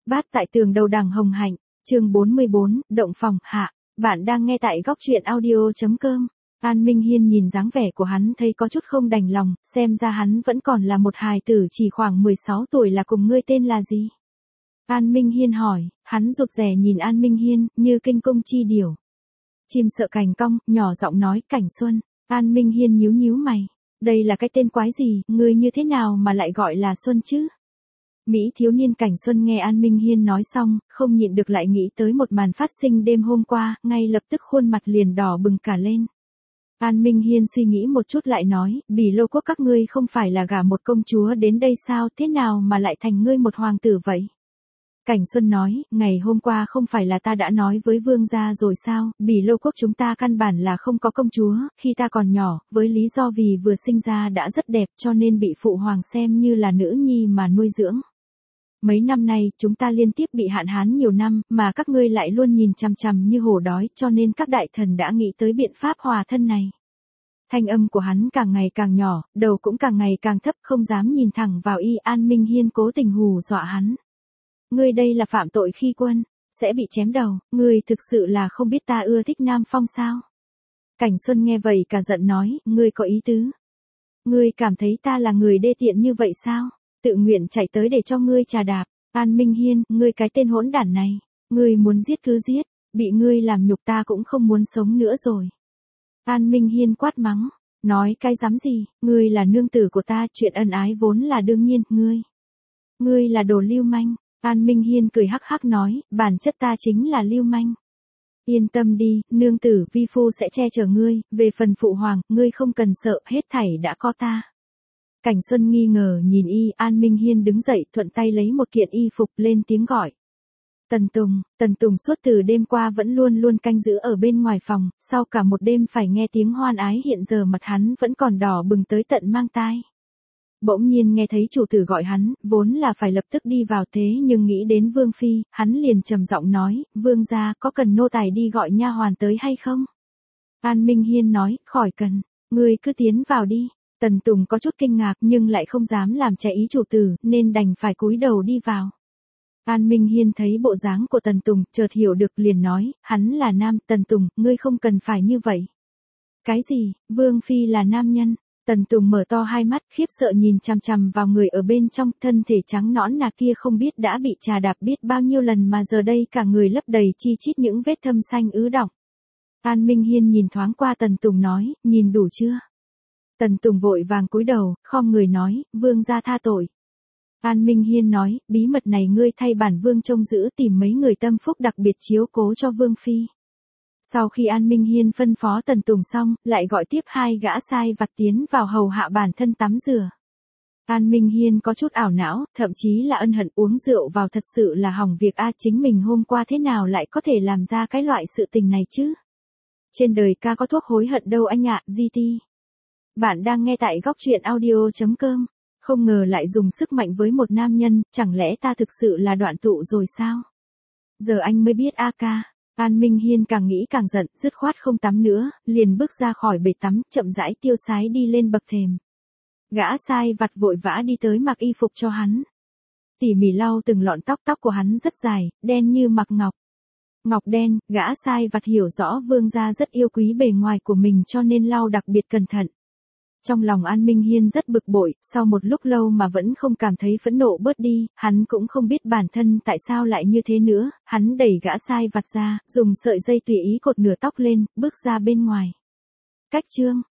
Bát tại tường đầu đằng hồng hạnh, chương 44, động phòng, hạ. Bạn đang nghe tại góc truyện audio.com. An Minh Hiên nhìn dáng vẻ của hắn thấy có chút không đành lòng, xem ra hắn vẫn còn là một hài tử chỉ khoảng 16 tuổi là cùng ngươi tên là gì? An Minh Hiên hỏi, hắn rụt rè nhìn An Minh Hiên, như kinh công chi điểu. Chim sợ cành cong, nhỏ giọng nói, Cảnh Xuân. An Minh Hiên nhíu nhíu mày. Đây là cái tên quái gì, ngươi như thế nào mà lại gọi là Xuân chứ? Mỹ thiếu niên Cảnh Xuân nghe An Minh Hiên nói xong, không nhịn được lại nghĩ tới một màn phát sinh đêm hôm qua, ngay lập tức khuôn mặt liền đỏ bừng cả lên. An Minh Hiên suy nghĩ một chút lại nói, Bỉ Lô Quốc các ngươi không phải là gả một công chúa đến đây sao, thế nào mà lại thành ngươi một hoàng tử vậy? Cảnh Xuân nói, ngày hôm qua không phải là ta đã nói với vương gia rồi sao, Bỉ Lô Quốc chúng ta căn bản là không có công chúa, khi ta còn nhỏ, với lý do vì vừa sinh ra đã rất đẹp cho nên bị phụ hoàng xem như là nữ nhi mà nuôi dưỡng. Mấy năm nay chúng ta liên tiếp bị hạn hán nhiều năm mà các ngươi lại luôn nhìn chằm chằm như hổ đói cho nên các đại thần đã nghĩ tới biện pháp hòa thân này. Thanh âm của hắn càng ngày càng nhỏ, đầu cũng càng ngày càng thấp không dám nhìn thẳng vào y. An Minh Hiên cố tình hù dọa hắn. Ngươi đây là phạm tội khi quân, sẽ bị chém đầu, ngươi thực sự là không biết ta ưa thích Nam Phong sao? Cảnh Xuân nghe vậy cả giận nói, ngươi có ý tứ. Ngươi cảm thấy ta là người đê tiện như vậy sao? Tự nguyện chạy tới để cho ngươi trà đạp. An Minh Hiên, ngươi cái tên hỗn đản này, ngươi muốn giết cứ giết, bị ngươi làm nhục ta cũng không muốn sống nữa rồi. An Minh Hiên quát mắng, nói cái dám gì, ngươi là nương tử của ta, chuyện ân ái vốn là đương nhiên, ngươi là đồ lưu manh. An Minh Hiên cười hắc hắc nói, bản chất ta chính là lưu manh. Yên tâm đi, nương tử vi phu sẽ che chở ngươi, về phần phụ hoàng, ngươi không cần sợ, hết thảy đã có ta. Cảnh Xuân nghi ngờ nhìn y. An Minh Hiên đứng dậy thuận tay lấy một kiện y phục lên tiếng gọi. Tần Tùng suốt từ đêm qua vẫn luôn canh giữ ở bên ngoài phòng, sau cả một đêm phải nghe tiếng hoan ái hiện giờ mặt hắn vẫn còn đỏ bừng tới tận mang tai. Bỗng nhiên nghe thấy chủ tử gọi hắn, vốn là phải lập tức đi vào thế nhưng nghĩ đến Vương Phi, hắn liền trầm giọng nói, Vương gia có cần nô tài đi gọi nha hoàn tới hay không? An Minh Hiên nói, khỏi cần, ngươi cứ tiến vào đi. Tần Tùng có chút kinh ngạc nhưng lại không dám làm trái ý chủ tử nên đành phải cúi đầu đi vào. An Minh Hiên thấy bộ dáng của Tần Tùng chợt hiểu được liền nói, hắn là nam, Tần Tùng, ngươi không cần phải như vậy. Cái gì, Vương Phi là nam nhân? Tần Tùng mở to hai mắt khiếp sợ nhìn chằm chằm vào người ở bên trong, thân thể trắng nõn nà kia không biết đã bị trà đạp biết bao nhiêu lần mà giờ đây cả người lấp đầy chi chít những vết thâm xanh ứ đọng. An Minh Hiên nhìn thoáng qua Tần Tùng nói, nhìn đủ chưa? Tần Tùng vội vàng cúi đầu, khom người nói, vương gia tha tội. An Minh Hiên nói, bí mật này ngươi thay bản vương trông giữ tìm mấy người tâm phúc đặc biệt chiếu cố cho Vương Phi. Sau khi An Minh Hiên phân phó Tần Tùng xong, lại gọi tiếp hai gã sai vặt tiến vào hầu hạ bản thân tắm rửa. An Minh Hiên có chút ảo não, thậm chí là ân hận uống rượu vào thật sự là hỏng việc chính mình hôm qua thế nào lại có thể làm ra cái loại sự tình này chứ? Trên đời ca có thuốc hối hận đâu anh ạ, GT. Bạn đang nghe tại góc truyện audio.com. Không ngờ lại dùng sức mạnh với một nam nhân, chẳng lẽ ta thực sự là đoạn tụ rồi sao? Giờ anh mới biết ca. An Minh Hiên càng nghĩ càng giận, dứt khoát không tắm nữa, liền bước ra khỏi bể tắm, chậm rãi tiêu sái đi lên bậc thềm. Gã sai vặt vội vã đi tới mặc y phục cho hắn. Tỉ mỉ lau từng lọn tóc của hắn rất dài, đen như mặc ngọc. Ngọc đen, gã sai vặt hiểu rõ vương gia rất yêu quý bề ngoài của mình cho nên lau đặc biệt cẩn thận. Trong lòng An Minh Hiên rất bực bội, sau một lúc lâu mà vẫn không cảm thấy phẫn nộ bớt đi, hắn cũng không biết bản thân tại sao lại như thế nữa, hắn đẩy gã sai vặt ra, dùng sợi dây tùy ý cột nửa tóc lên, bước ra bên ngoài. Cách chương.